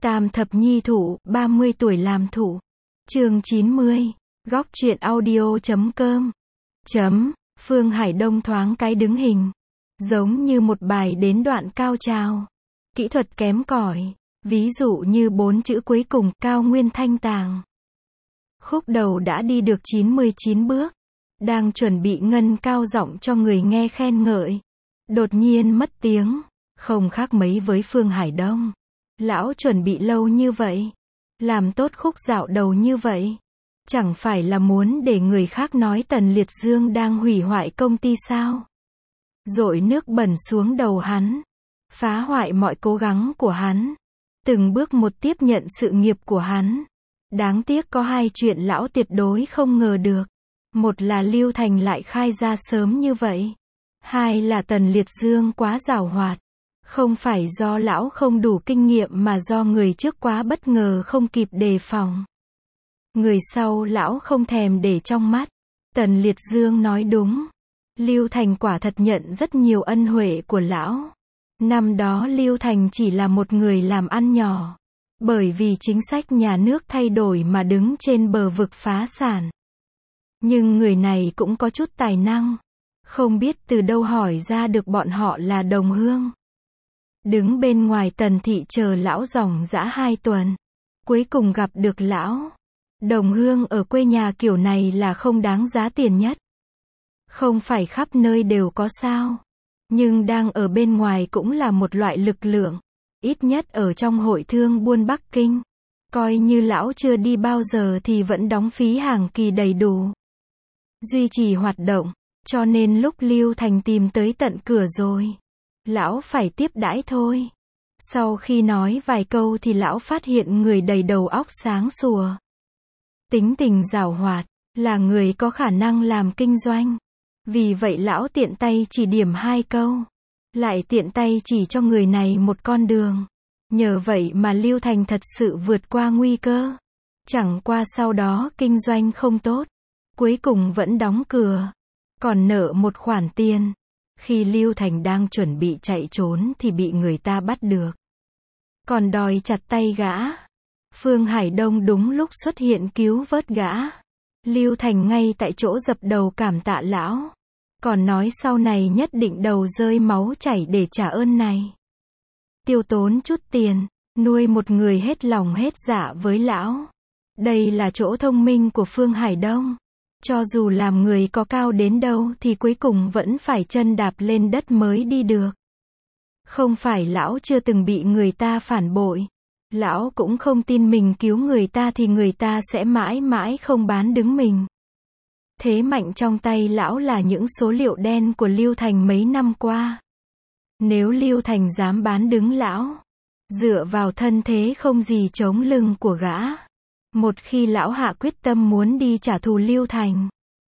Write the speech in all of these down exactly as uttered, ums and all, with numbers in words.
Tam thập nhi thủ, ba mươi tuổi làm thủ. Chương chín mươi. Góc truyện audio chấm com. Chấm. Phương Hải Đông thoáng cái đứng hình. Giống như một bài đến đoạn cao trào. Kỹ thuật kém cỏi. Ví dụ như bốn chữ cuối cùng, cao nguyên thanh tàng. Khúc đầu đã đi được chín mươi chín bước. Đang chuẩn bị ngân cao giọng cho người nghe khen ngợi. Đột nhiên mất tiếng. Không khác mấy với Phương Hải Đông. Lão chuẩn bị lâu như vậy. Làm tốt khúc dạo đầu như vậy. Chẳng phải là muốn để người khác nói Tần Liệt Dương đang hủy hoại công ty sao? Dội nước bẩn xuống đầu hắn. Phá hoại mọi cố gắng của hắn. Từng bước một tiếp nhận sự nghiệp của hắn. Đáng tiếc có hai chuyện lão tuyệt đối không ngờ được. Một là Lưu Thành lại khai ra sớm như vậy. Hai là Tần Liệt Dương quá giàu hoạt. Không phải do lão không đủ kinh nghiệm mà do người trước quá bất ngờ không kịp đề phòng. Người sau lão không thèm để trong mắt. Tần Liệt Dương nói đúng. Lưu Thành quả thật nhận rất nhiều ân huệ của lão. Năm đó Lưu Thành chỉ là một người làm ăn nhỏ. Bởi vì chính sách nhà nước thay đổi mà đứng trên bờ vực phá sản. Nhưng người này cũng có chút tài năng. Không biết từ đâu hỏi ra được bọn họ là đồng hương. Đứng bên ngoài Tần thị chờ lão ròng rã hai tuần. Cuối cùng gặp được lão. Đồng hương ở quê nhà kiểu này là không đáng giá tiền nhất. Không phải khắp nơi đều có sao. Nhưng đang ở bên ngoài cũng là một loại lực lượng. Ít nhất ở trong hội thương buôn Bắc Kinh. Coi như lão chưa đi bao giờ thì vẫn đóng phí hàng kỳ đầy đủ. Duy trì hoạt động. Cho nên lúc Lưu Thành tìm tới tận cửa rồi. Lão phải tiếp đãi thôi. Sau khi nói vài câu thì lão phát hiện người đầy đầu óc sáng sủa. Tính tình giàu hoạt, là người có khả năng làm kinh doanh. Vì vậy lão tiện tay chỉ điểm hai câu. Lại tiện tay chỉ cho người này một con đường. Nhờ vậy mà Lưu Thành thật sự vượt qua nguy cơ. Chẳng qua sau đó kinh doanh không tốt. Cuối cùng vẫn đóng cửa. Còn nợ một khoản tiền. Khi Lưu Thành đang chuẩn bị chạy trốn thì bị người ta bắt được. Còn đòi chặt tay gã. Phương Hải Đông đúng lúc xuất hiện cứu vớt gã. Lưu Thành ngay tại chỗ dập đầu cảm tạ lão. Còn nói sau này nhất định đầu rơi máu chảy để trả ơn này. Tiêu tốn chút tiền, nuôi một người hết lòng hết dạ với lão. Đây là chỗ thông minh của Phương Hải Đông. Cho dù làm người có cao đến đâu thì cuối cùng vẫn phải chân đạp lên đất mới đi được. Không phải lão chưa từng bị người ta phản bội. Lão cũng không tin mình cứu người ta thì người ta sẽ mãi mãi không bán đứng mình. Thế mạnh trong tay lão là những số liệu đen của Lưu Thành mấy năm qua. Nếu Lưu Thành dám bán đứng lão, dựa vào thân thế không gì chống lưng của gã. Một khi lão hạ quyết tâm muốn đi trả thù Lưu Thành,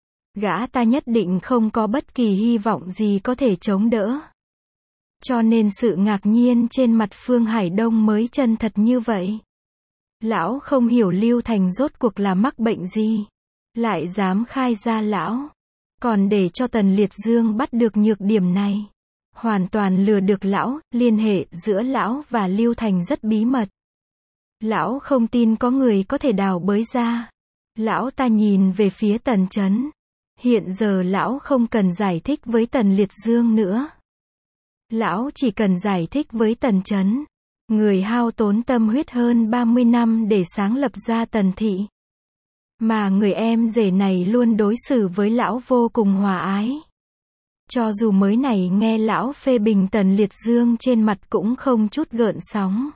gã ta nhất định không có bất kỳ hy vọng gì có thể chống đỡ. Cho nên sự ngạc nhiên trên mặt Phương Hải Đông mới chân thật như vậy. Lão không hiểu Lưu Thành rốt cuộc là mắc bệnh gì. Lại dám khai ra lão. Còn để cho Tần Liệt Dương bắt được nhược điểm này. Hoàn toàn lừa được lão, liên hệ giữa lão và Lưu Thành rất bí mật. Lão không tin có người có thể đào bới ra. Lão ta nhìn về phía Tần Chấn. Hiện giờ lão không cần giải thích với Tần Liệt Dương nữa. Lão chỉ cần giải thích với Tần Chấn. Người hao tốn tâm huyết hơn ba mươi năm để sáng lập ra Tần thị. Mà người em rể này luôn đối xử với lão vô cùng hòa ái. Cho dù mới này nghe lão phê bình Tần Liệt Dương trên mặt cũng không chút gợn sóng.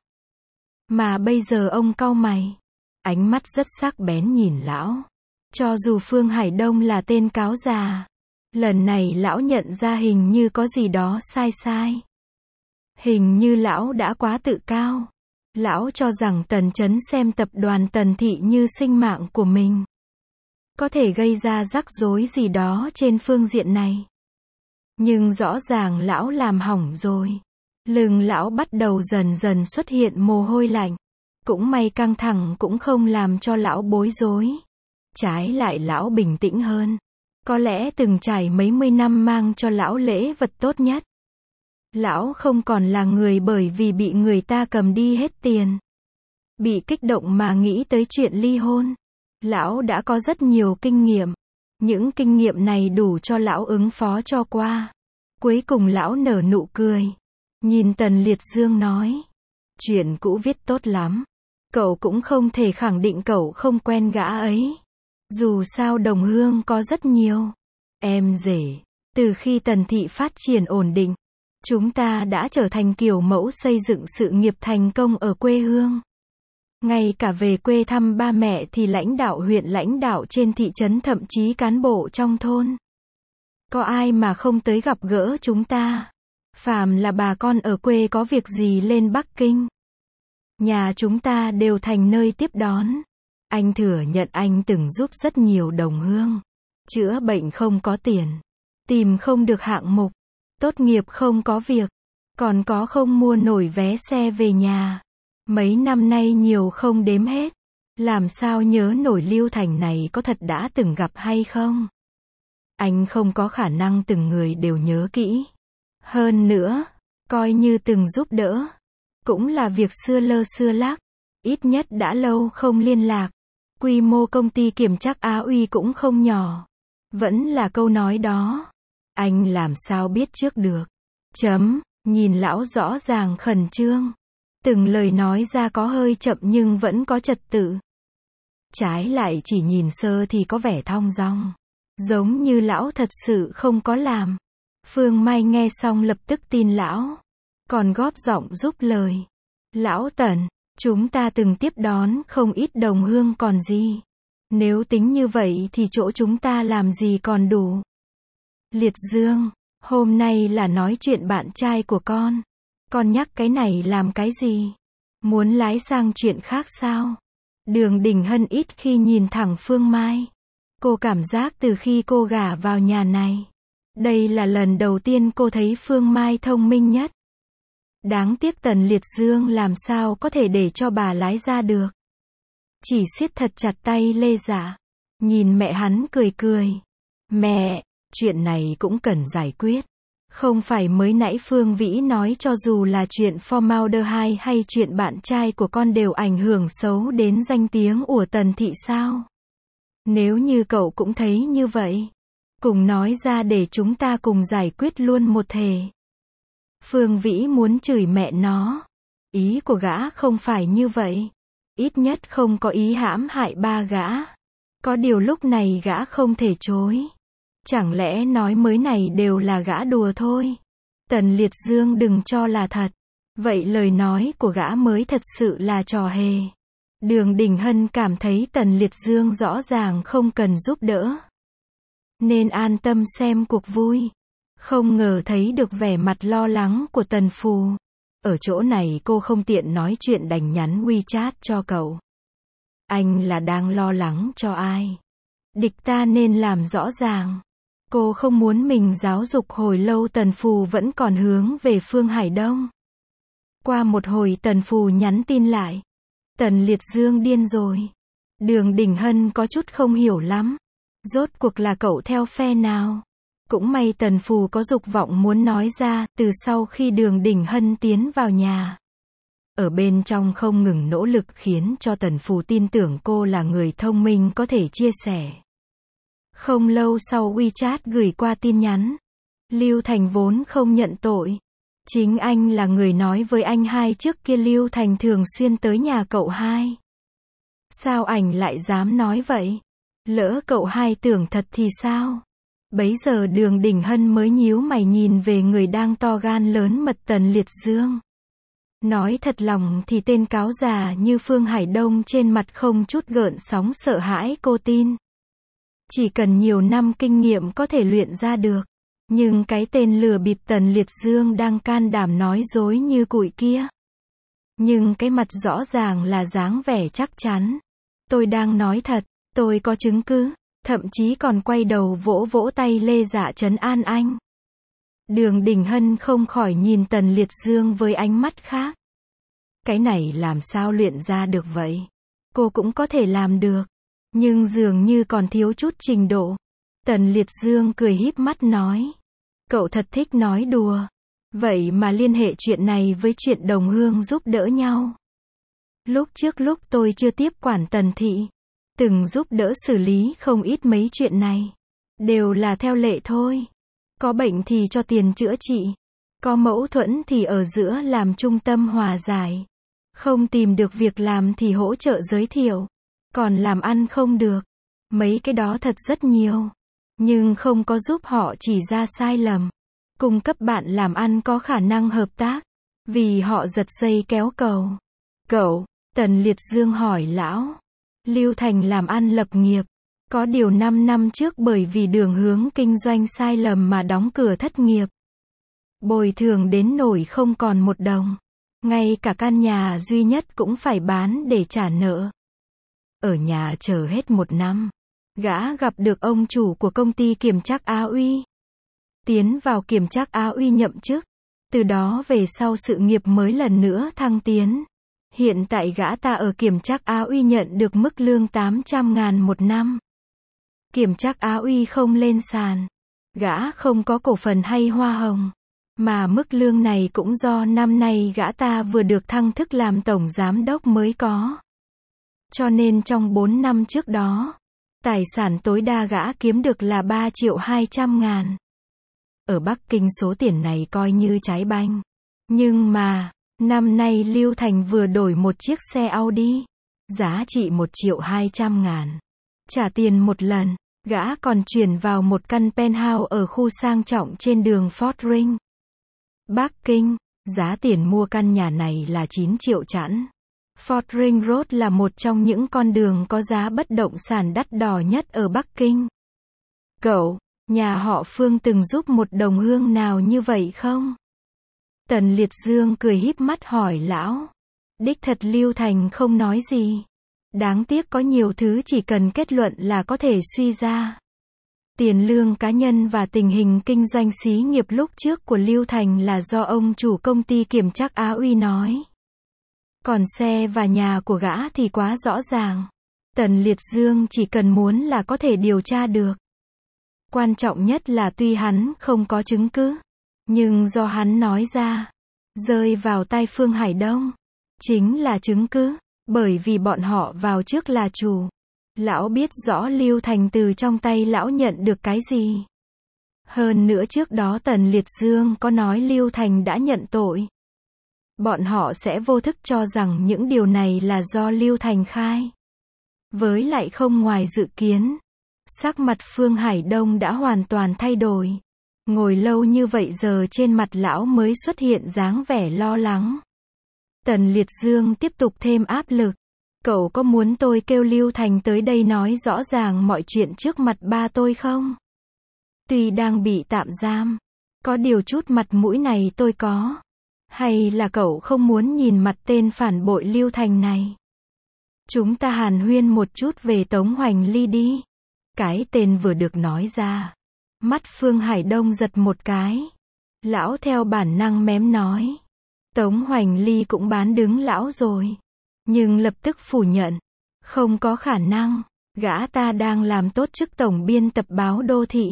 Mà bây giờ ông cau mày. Ánh mắt rất sắc bén nhìn lão. Cho dù Phương Hải Đông là tên cáo già. Lần này lão nhận ra hình như có gì đó sai sai. Hình như lão đã quá tự cao. Lão cho rằng Tần Chấn xem tập đoàn Tần thị như sinh mạng của mình. Có thể gây ra rắc rối gì đó trên phương diện này. Nhưng rõ ràng lão làm hỏng rồi. Lưng lão bắt đầu dần dần xuất hiện mồ hôi lạnh. Cũng may căng thẳng cũng không làm cho lão bối rối. Trái lại lão bình tĩnh hơn. Có lẽ từng trải mấy mươi năm mang cho lão lễ vật tốt nhất. Lão không còn là người bởi vì bị người ta cầm đi hết tiền. bị kích động mà nghĩ tới chuyện ly hôn. Lão đã có rất nhiều kinh nghiệm. Những kinh nghiệm này đủ cho lão ứng phó cho qua. Cuối cùng lão nở nụ cười. Nhìn Tần Liệt Dương nói. Chuyện cũ viết tốt lắm. Cậu cũng không thể khẳng định cậu không quen gã ấy. Dù sao đồng hương có rất nhiều em rể. Từ khi Tần thị phát triển ổn định, chúng ta đã trở thành kiểu mẫu xây dựng sự nghiệp thành công ở quê hương. Ngay cả về quê thăm ba mẹ thì lãnh đạo huyện, lãnh đạo trên thị trấn, thậm chí cán bộ trong thôn. Có ai mà không tới gặp gỡ chúng ta. Phàm là bà con ở quê có việc gì lên Bắc Kinh, nhà chúng ta đều thành nơi tiếp đón. Anh thừa nhận anh từng giúp rất nhiều đồng hương. Chữa bệnh không có tiền. Tìm không được hạng mục. Tốt nghiệp không có việc. Còn có không mua nổi vé xe về nhà. Mấy năm nay nhiều không đếm hết. Làm sao nhớ nổi Lưu Thành này có thật đã từng gặp hay không? Anh không có khả năng từng người đều nhớ kỹ. Hơn nữa, coi như từng giúp đỡ, cũng là việc xưa lơ xưa lác. Ít nhất đã lâu không liên lạc. Quy mô công ty Kiểm Trắc Á Uy cũng không nhỏ. Vẫn là câu nói đó. Anh làm sao biết trước được. Chấm, nhìn lão rõ ràng khẩn trương. Từng lời nói ra có hơi chậm nhưng vẫn có trật tự. Trái lại chỉ nhìn sơ thì có vẻ thong dong. Giống như lão thật sự không có làm. Phương Mai nghe xong lập tức tin lão. Còn góp giọng giúp lời. Lão Tần, chúng ta từng tiếp đón không ít đồng hương còn gì. Nếu tính như vậy thì chỗ chúng ta làm gì còn đủ. Liệt Dương, hôm nay là nói chuyện bạn trai của con. Con nhắc cái này làm cái gì? Muốn lái sang chuyện khác sao? Đường Đình Hân ít khi nhìn thẳng Phương Mai. Cô cảm giác từ khi cô gả vào nhà này, đây là lần đầu tiên cô thấy Phương Mai thông minh nhất. Đáng tiếc Tần Liệt Dương làm sao có thể để cho bà lái ra được. Chỉ siết thật chặt tay Lê Dạ. Nhìn mẹ hắn cười cười. Mẹ, chuyện này cũng cần giải quyết. Không phải mới nãy Phương Vĩ nói cho dù là chuyện formaldehyde hay chuyện bạn trai của con đều ảnh hưởng xấu đến danh tiếng của Tần thị sao? Nếu như cậu cũng thấy như vậy, cùng nói ra để chúng ta cùng giải quyết luôn một thể. Phương Vĩ muốn chửi mẹ nó. Ý của gã không phải như vậy. Ít nhất không có ý hãm hại ba gã. Có điều lúc này gã không thể chối. Chẳng lẽ nói mới này đều là gã đùa thôi. Tần Liệt Dương đừng cho là thật. Vậy lời nói của gã mới thật sự là trò hề. Đường Đình Hân cảm thấy Tần Liệt Dương rõ ràng không cần giúp đỡ, nên an tâm xem cuộc vui. Không ngờ thấy được vẻ mặt lo lắng của Tần Phù. Ở chỗ này cô không tiện nói chuyện đành nhắn WeChat cho cậu. Anh là đang lo lắng cho ai? Địch ta nên làm rõ ràng. Cô không muốn mình giáo dục hồi lâu. Tần Phù vẫn còn hướng về Phương Hải Đông. Qua một hồi Tần Phù nhắn tin lại. Tần Liệt Dương điên rồi. Đường Đình Hân có chút không hiểu lắm. Rốt cuộc là cậu theo phe nào? Cũng may Tần Phù có dục vọng muốn nói ra. Từ sau khi Đường Đình Hân tiến vào nhà, ở bên trong không ngừng nỗ lực khiến cho Tần Phù tin tưởng cô là người thông minh có thể chia sẻ. Không lâu sau WeChat gửi qua tin nhắn. Lưu Thành vốn không nhận tội. Chính anh là người nói với anh hai trước kia Lưu Thành thường xuyên tới nhà cậu hai. Sao ảnh lại dám nói vậy? Lỡ cậu hai tưởng thật thì sao? Bấy giờ Đường Đình Hân mới nhíu mày nhìn về người đang to gan lớn mật Tần Liệt Dương. Nói thật lòng thì tên cáo già như Phương Hải Đông trên mặt không chút gợn sóng sợ hãi cô tin. Chỉ cần nhiều năm kinh nghiệm có thể luyện ra được. Nhưng cái tên lừa bịp Tần Liệt Dương đang can đảm nói dối như cụi kia. Nhưng cái mặt rõ ràng là dáng vẻ chắc chắn. Tôi đang nói thật, tôi có chứng cứ, thậm chí còn quay đầu vỗ vỗ tay Lê Dạ trấn an anh. Đường Đình Hân không khỏi nhìn Tần Liệt Dương với ánh mắt khác. Cái này làm sao luyện ra được vậy? Cô cũng có thể làm được, nhưng dường như còn thiếu chút trình độ. Tần Liệt Dương cười híp mắt nói. Cậu thật thích nói đùa. Vậy mà liên hệ chuyện này với chuyện đồng hương giúp đỡ nhau. Lúc trước lúc tôi chưa tiếp quản Tần thị, từng giúp đỡ xử lý không ít mấy chuyện này. Đều là theo lệ thôi. Có bệnh thì cho tiền chữa trị. Có mâu thuẫn thì ở giữa làm trung tâm hòa giải. Không tìm được việc làm thì hỗ trợ giới thiệu. Còn làm ăn không được. Mấy cái đó thật rất nhiều. Nhưng không có giúp họ chỉ ra sai lầm. Cung cấp bạn làm ăn có khả năng hợp tác. Vì họ giật dây kéo cầu. Cậu, Tần Liệt Dương hỏi lão. Lưu Thành làm ăn lập nghiệp. Có điều năm năm trước bởi vì đường hướng kinh doanh sai lầm mà đóng cửa thất nghiệp. Bồi thường đến nổi không còn một đồng. Ngay cả căn nhà duy nhất cũng phải bán để trả nợ. Ở nhà chờ hết một năm. Gã gặp được ông chủ của công ty Kiểm trắc Á Uy. Tiến vào Kiểm trắc Á Uy nhậm chức. Từ đó về sau sự nghiệp mới lần nữa thăng tiến. Hiện tại gã ta ở Kiểm trắc Á Uy nhận được mức lương tám trăm ngàn một năm. Kiểm trắc Á Uy không lên sàn. Gã không có cổ phần hay hoa hồng. Mà mức lương này cũng do năm nay gã ta vừa được thăng chức làm tổng giám đốc mới có. Cho nên trong bốn năm trước đó, tài sản tối đa gã kiếm được là ba triệu hai trăm ngàn. Ở Bắc Kinh số tiền này coi như trái banh. Nhưng mà, năm nay Lưu Thành vừa đổi một chiếc xe Audi. Giá trị một triệu hai trăm ngàn. Trả tiền một lần, gã còn chuyển vào một căn penthouse ở khu sang trọng trên đường Fort Ring. Bắc Kinh, giá tiền mua căn nhà này là chín triệu chẵn. Fort Ring Road là một trong những con đường có giá bất động sản đắt đỏ nhất ở Bắc Kinh. Cậu, nhà họ Phương từng giúp một đồng hương nào như vậy không? Tần Liệt Dương cười híp mắt hỏi lão. Đích thật Lưu Thành không nói gì. Đáng tiếc có nhiều thứ chỉ cần kết luận là có thể suy ra. Tiền lương cá nhân và tình hình kinh doanh xí nghiệp lúc trước của Lưu Thành là do ông chủ công ty Kiểm trắc Á Uy nói. Còn xe và nhà của gã thì quá rõ ràng. Tần Liệt Dương chỉ cần muốn là có thể điều tra được. Quan trọng nhất là tuy hắn không có chứng cứ, nhưng do hắn nói ra, rơi vào tay Phương Hải Đông, chính là chứng cứ, bởi vì bọn họ vào trước là chủ. Lão biết rõ Lưu Thành từ trong tay lão nhận được cái gì. Hơn nữa trước đó Tần Liệt Dương có nói Lưu Thành đã nhận tội. Bọn họ sẽ vô thức cho rằng những điều này là do Lưu Thành khai. Với lại không ngoài dự kiến, sắc mặt Phương Hải Đông đã hoàn toàn thay đổi. Ngồi lâu như vậy giờ trên mặt lão mới xuất hiện dáng vẻ lo lắng. Tần Liệt Dương tiếp tục thêm áp lực. Cậu có muốn tôi kêu Lưu Thành tới đây nói rõ ràng mọi chuyện trước mặt ba tôi không? Tuy đang bị tạm giam, có điều chút mặt mũi này tôi có. Hay là cậu không muốn nhìn mặt tên phản bội Lưu Thành này? Chúng ta hàn huyên một chút về Tống Hoành Ly đi. Cái tên vừa được nói ra, mắt Phương Hải Đông giật một cái. Lão theo bản năng mém nói. Tống Hoành Ly cũng bán đứng lão rồi. Nhưng lập tức phủ nhận. Không có khả năng. Gã ta đang làm tốt chức tổng biên tập báo Đô Thị.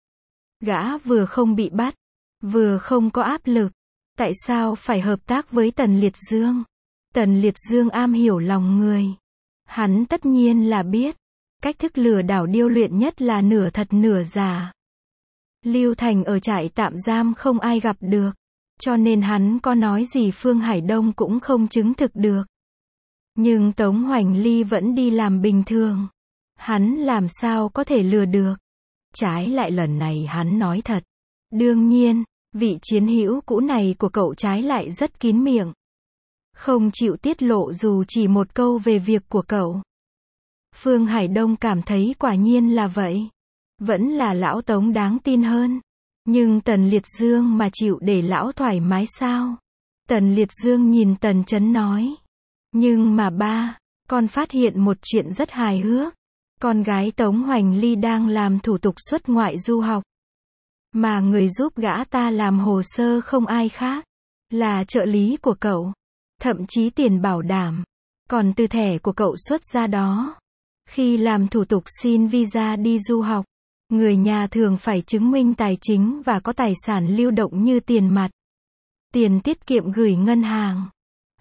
Gã vừa không bị bắt, vừa không có áp lực. Tại sao phải hợp tác với Tần Liệt Dương? Tần Liệt Dương am hiểu lòng người. Hắn tất nhiên là biết. Cách thức lừa đảo điêu luyện nhất là nửa thật nửa giả. Lưu Thành ở trại tạm giam không ai gặp được. Cho nên hắn có nói gì Phương Hải Đông cũng không chứng thực được. Nhưng Tống Hoành Ly vẫn đi làm bình thường. Hắn làm sao có thể lừa được. Trái lại lần này hắn nói thật. Đương nhiên, vị chiến hữu cũ này của cậu trái lại rất kín miệng. Không chịu tiết lộ dù chỉ một câu về việc của cậu. Phương Hải Đông cảm thấy quả nhiên là vậy. Vẫn là lão Tống đáng tin hơn. Nhưng Tần Liệt Dương mà chịu để lão thoải mái sao? Tần Liệt Dương nhìn Tần Chấn nói. Nhưng mà ba, con phát hiện một chuyện rất hài hước. Con gái Tống Hoành Ly đang làm thủ tục xuất ngoại du học. Mà người giúp gã ta làm hồ sơ không ai khác. Là trợ lý của cậu. Thậm chí tiền bảo đảm. Còn từ thẻ của cậu xuất ra đó. Khi làm thủ tục xin visa đi du học, người nhà thường phải chứng minh tài chính và có tài sản lưu động như tiền mặt, tiền tiết kiệm gửi ngân hàng,